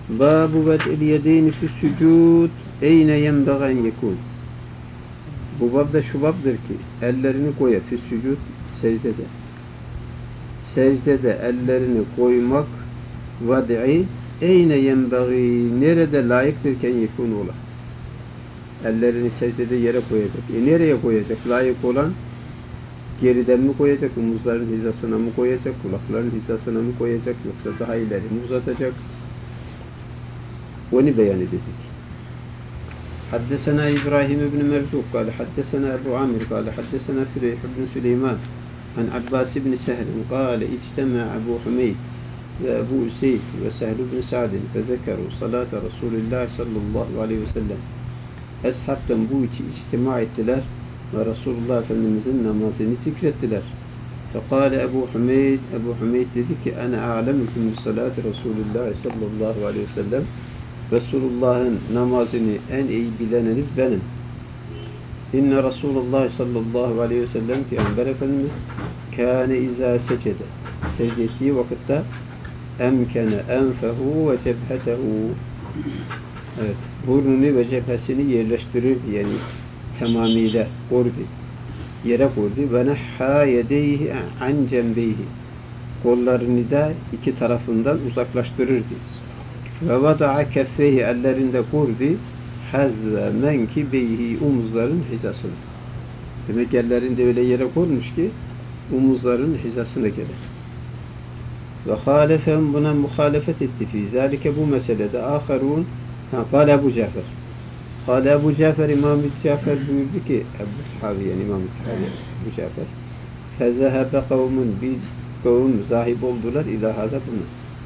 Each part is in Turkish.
Babu ved'il yedeyni fi sücud eyne yenbeğen yekun. Bu babda şu babdır ki ellerini koya fi sücud secdede. Secdede ellerini koymak vad'i eyne yenbeği nerede layıktırken yekun ola. Ellerini secdede yere koyacak. Nereye koyacak? Layık olan geriden mi koyacak? Omuzların hizasına mı koyacak? Kulakların hizasına mı koyacak? Yoksa daha ileri mi uzatacak? Onu beyan edecek. Haddesena İbrahim ibn Merzuk kâle haddesena Ebu Amir kâle haddesena Füreyh ibn Süleyman an Abbas ibn Sehl kâle içtema Ebu Hümeyd ve Ebu Üseyd ve Sehl ibn Sa'din fezekeru salate Resulullah sallallahu aleyhi ve sellem. Eshabtan bu iki içtima ettiler ve Resulullah Efendimizin namazını zikrettiler. Fekâle Ebu Hümeyd dedi ki ana a'lemukum bi salati Resulullah sallallahu aleyhi ve sellem. Resulullah'ın namazını en iyi bileniniz benim. İnne Resulullah sallallahu aleyhi ve sellem Peygamber Efendimiz kâne izâ secede secde ettiği vakitte emkene enfehu ve cebhetehu evet, burnunu ve cephesini yerleştirirdi yani tamamıyla koydu. Yere koydu. Ve nehhâ yedeyhi an cembeyhi kollarını da iki tarafından uzaklaştırırdı. Ve vada'a keffeyhi ellerinde kurdi hazze menkibeyhi omuzların hizasını. Demek ellerinde öyle yere koymuş ki omuzların hizasına gelir. Ve halefem buna muhalefet etti fi zalike bu meselede aharun kâle Ebu Cafer. Kâle Ebu Cafer İmam-ı Cafer buyurdu ki Ebu Sahabi yani İmam-ı Ebu Cafer fezehebe kavmun bir kavm zahib oldular ilahada buna.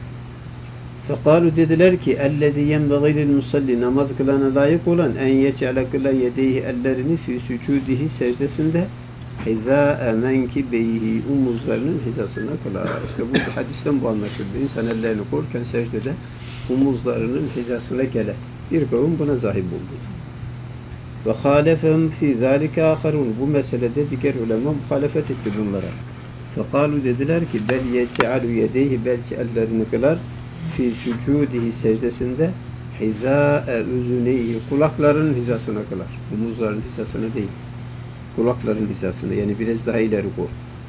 Fekalu dediler ki ellezî yenbeğî musalli namaz kılana layık olan en yec'ale kıla yedeyhi ellerini fi sücudihi secdesinde hizâe menkibeyhi omuzlarının hizasına kılar. İşte bu hadisten bu anlaşıldı. İnsan ellerini korurken secdede omuzlarının hizasına gele. Bir kavim buna zahip oldu. Ve halefem fi zâlike âkharûn. Bu meselede diğer ulema muhalefet etti bunlara. Fekalu dediler ki bel yec'alu yedeyhi belki ellerini kılar fi sücudihi secdesinde hizâe üzüneyhi kulakların hizasına kılar. Omuzların hizasına değil. Kulakların hizasında yani biraz daha ileri koy.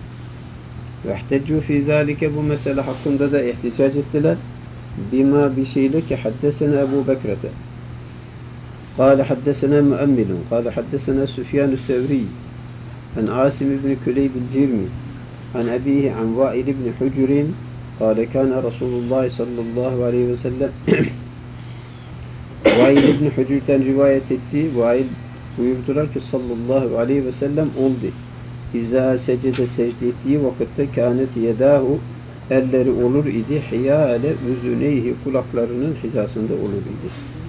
Ve ihteccu fi zâlike bu mesele hakkında da ihticac ettiler. Bima bir şeyle ki haddesena Ebu Bekrete. Kâle haddesena müemmilun. Kâle haddesena Süfyan-ı Sevri. An Asim ibn Küleyb el-Cirmi. An abihi an Vail ibn Hucurin. Kâle kâne Resulullah sallallahu aleyhi ve sellem Vail ibn Hucur'dan rivayet etti. Vail buyurdular ki sallallahu aleyhi ve sellem oldu. İzâ secde secde ettiği vakitte kânet yedâhu elleri olur idi. Hiyâle üzüneyhi kulaklarının hizasında olur idi.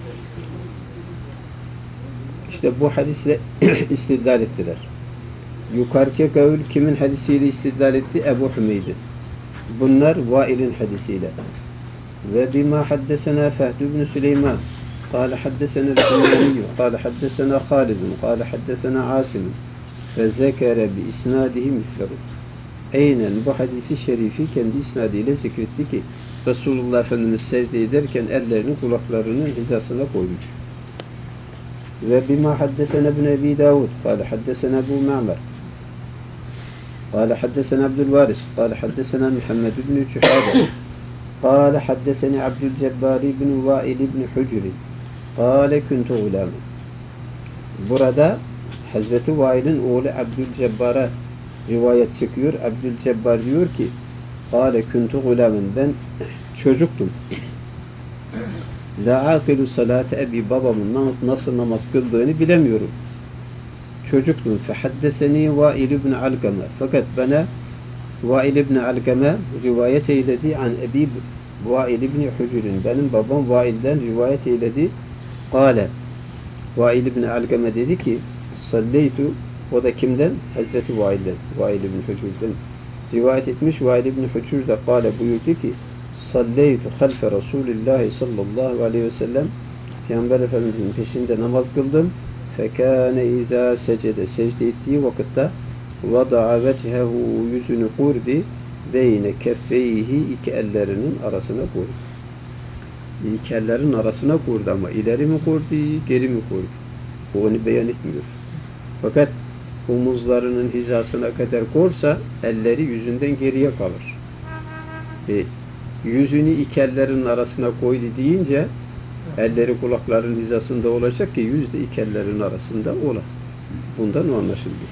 İşte bu hadisle istidlal ettiler. Yukarıki kavul kimin hadisiyle istidlal etti? Ebu Hümeyd'in. Bunlar Vail'in hadisiyle. Ve bima haddesena Fehd ibn Süleyman قال حدثنا الحميدي قال حدثنا خالد قال حدثنا عاصم فذكر بإسناده مثله. Aynen bu hadisi şerifi kendi isnadıyla zikretti ki Resulullah Efendimiz secde ederken ellerini kulaklarının hizasına koymuş. Ve bima haddesena ibn Ebi Davud قال حدثنا أبو معمر قال حدثنا عبد الوارث قال حدثنا محمد بن جحادة قال حدثني عبد الجبار بن وائل بن حجر قال كنت غلاما. Burada Hazreti Vail'in oğlu Abdülcebbar'a rivayet çıkıyor. Abdülcebbar diyor ki قال كنت غلاما ben çocuktum. La akilu salate ebi babamın nasıl namaz kıldığını bilemiyorum. Çocuktum. Fehaddeseni Vail ibn Alkame. Fakat bana Vail ibn Alkame rivayet eyledi an ebi Vail ibn Hucur'un. Benim babam Vail'den rivayet eyledi. Kale Vail ibn Alkame dedi ki salleytu o da kimden? Hazreti Vail'den. Vail ibn Hucur'dan rivayet etmiş. Vail ibn Hucur da kale buyurdu ki salleytu halfe Resulillahi sallallahu aleyhi ve sellem Peygamber Efendimiz'in peşinde namaz kıldım. Fekâne izâ secde secde ettiği vakitte vada'a vechehu yüzünü kurdi beyne keffeyhi iki ellerinin arasına koydu. İlkellerin arasına koydu ama ileri mi koydu, geri mi koydu? O onu beyan etmiyor. Fakat omuzlarının hizasına kadar korsa elleri yüzünden geriye kalır. Yüzünü iki ellerin arasına koydu deyince elleri kulakların hizasında olacak ki yüz de iki ellerin arasında ola. Bundan o anlaşıldı.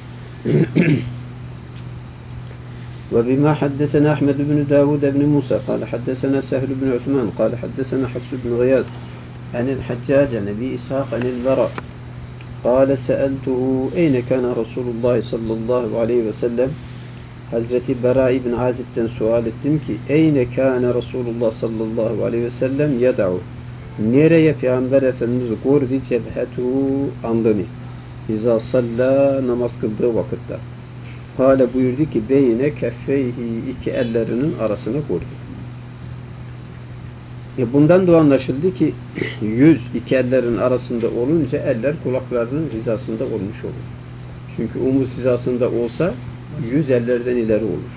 وبما حدثنا أحمد بن داود بن موسى قال حدثنا سهل بن عثمان قال حدثنا حفص بن غياث عن الحجاج عن أبي إسحاق عن البراء قال سألته أين كان رسول الله صلى الله عليه وسلم Hazreti Bara ibn Azib'den sual ettim ki Eyne kâne Resulullah sallallahu aleyhi ve sellem yeda'u nereye Peygamber Efendimiz gordi cebhetu andını İza salla namaz kıldığı vakitte Kâle buyurdu ki beyne keffeyhi iki ellerinin arasına koydu. Bundan da anlaşıldı ki yüz iki ellerin arasında olunca eller kulaklarının hizasında olmuş olur. Çünkü omuz hizasında olsa yüz ellerden ileri olur.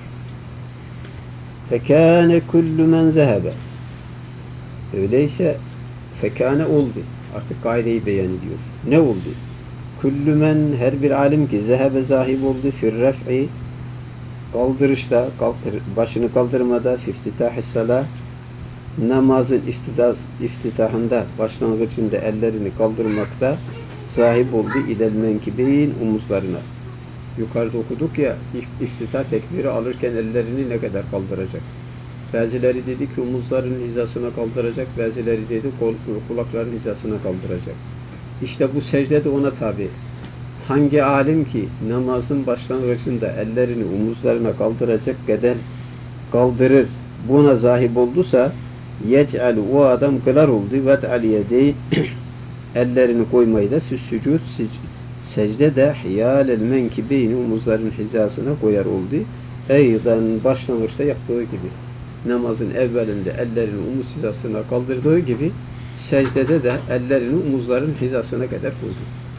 Fekâne kullu men zehebe öyleyse fekâne oldu. Artık kaideyi beyan ediyor. Ne oldu? Kullu men her bir alim ki zehebe zahib oldu fir ref'i kaldırışta başını kaldırmada fiftitahis salah namazın iftitahında başlangıcında ellerini kaldırmakta sahip oldu idel menkibeyn omuzlarına. Yukarıda okuduk ya iftitah tekbiri alırken ellerini ne kadar kaldıracak? Bazıları dedi ki omuzların hizasına kaldıracak, bazıları dedi kulakların hizasına kaldıracak. İşte bu secde de ona tabi. Hangi alim ki namazın başlangıcında ellerini omuzlarına kaldıracak kadar kaldırır, buna zahip olduysa yec'al o adam kılar oldu vet'al yedeyn ellerini koymayı da füssücud secde de hiyâlel menkibeyni omuzların hizasına koyar oldu. Eyden başlangıçta yaptığı gibi namazın evvelinde ellerini omuz hizasına kaldırdığı gibi secdede de ellerini omuzların hizasına kadar koydu.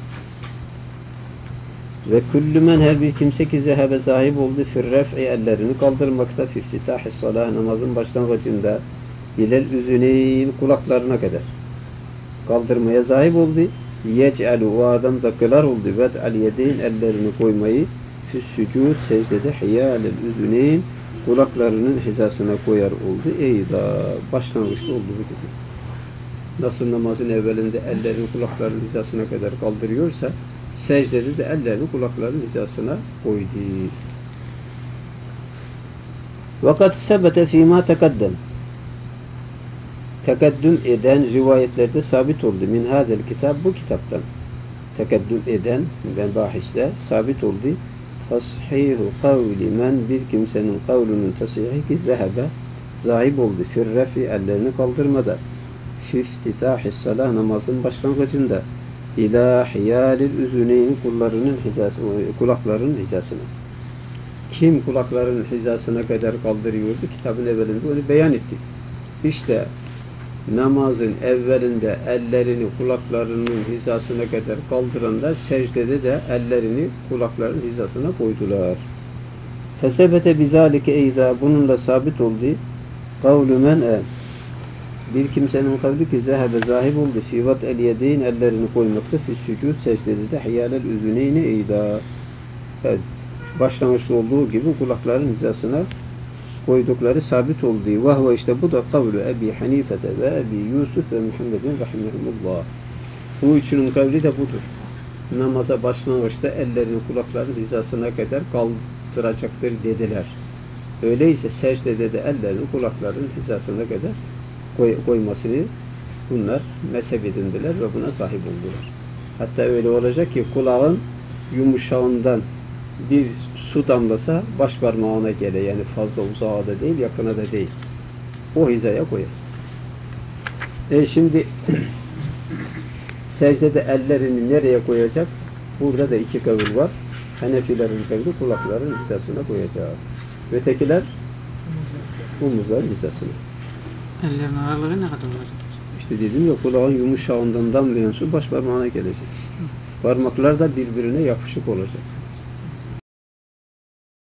Ve kullu men her bir kimse ki zehebe sahip oldu fir ref'i ellerini kaldırmakta fiftitahis salah namazın başlangıcında ilel üzüneyn kulaklarına kadar kaldırmaya sahip oldu. Yec'alu o adam da kılar oldu vet'al yedeyn ellerini koymayı füssücud secdede hiyâlel üzüneyn kulaklarının hizasına koyar oldu. Eyda başlangıçta olduğu gibi. Nasıl namazın evvelinde ellerini kulakların hizasına kadar kaldırıyorsa secdede de ellerini kulakların hizasına koydu. Vakat sebete fîmâ tekaddem tekeddüm eden rivayetlerde sabit oldu. Min hadel kitap bu kitaptan. Tekeddüm eden ben bahiste sabit oldu. Tashihu kavli men bir kimsenin kavlunun tasihi ki zehebe zahib oldu. Firrefi ellerini kaldırmada. Fiftitahis salah namazın başlangıcında. İlâ hiyâlil üzüneyn kulakların hizasına. Kim kulakların hizasına kadar kaldırıyordu? Kitabın evvelinde onu beyan ettik. İşte namazın evvelinde ellerini kulaklarının hizasına kadar kaldıranlar secdede de ellerini kulakların hizasına koydular. Fesebete bizalike eyza bununla sabit oldu. Kavlu men bir kimsenin kavli ki zehebe zahib oldu fi vat'el yedeyn ellerini koymakta fi sücud secdede de hiyalel üzüneyni eyza başlangıçta olduğu gibi kulakların hizasına koydukları sabit olduğu vahve işte bu da kavlu Ebi Hanife'de ve Ebi Yusuf ve Muhammedin rahimehumullah. Bu üçünün kavli de budur. Namaza başlangıçta ellerini kulakların hizasına kadar kaldıracaktır dediler. Öyleyse secdede de ellerini kulakların hizasına kadar koymasını bunlar mezhep edindiler ve buna sahip oldular. Hatta öyle olacak ki kulağın yumuşağından bir su damlasa baş parmağına gele yani fazla uzağa da değil yakına da değil. O hizaya koyar. Şimdi secdede ellerini nereye koyacak? Burada da iki kavil var. Hanefilerin kavli kulakların hizasına koyacak. Ötekiler omuzların hizasına. Ellerin aralığı ne kadar olacak? İşte dedim ya kulağın yumuşağından damlayan su baş parmağına gelecek. Parmaklar da birbirine yapışık olacak.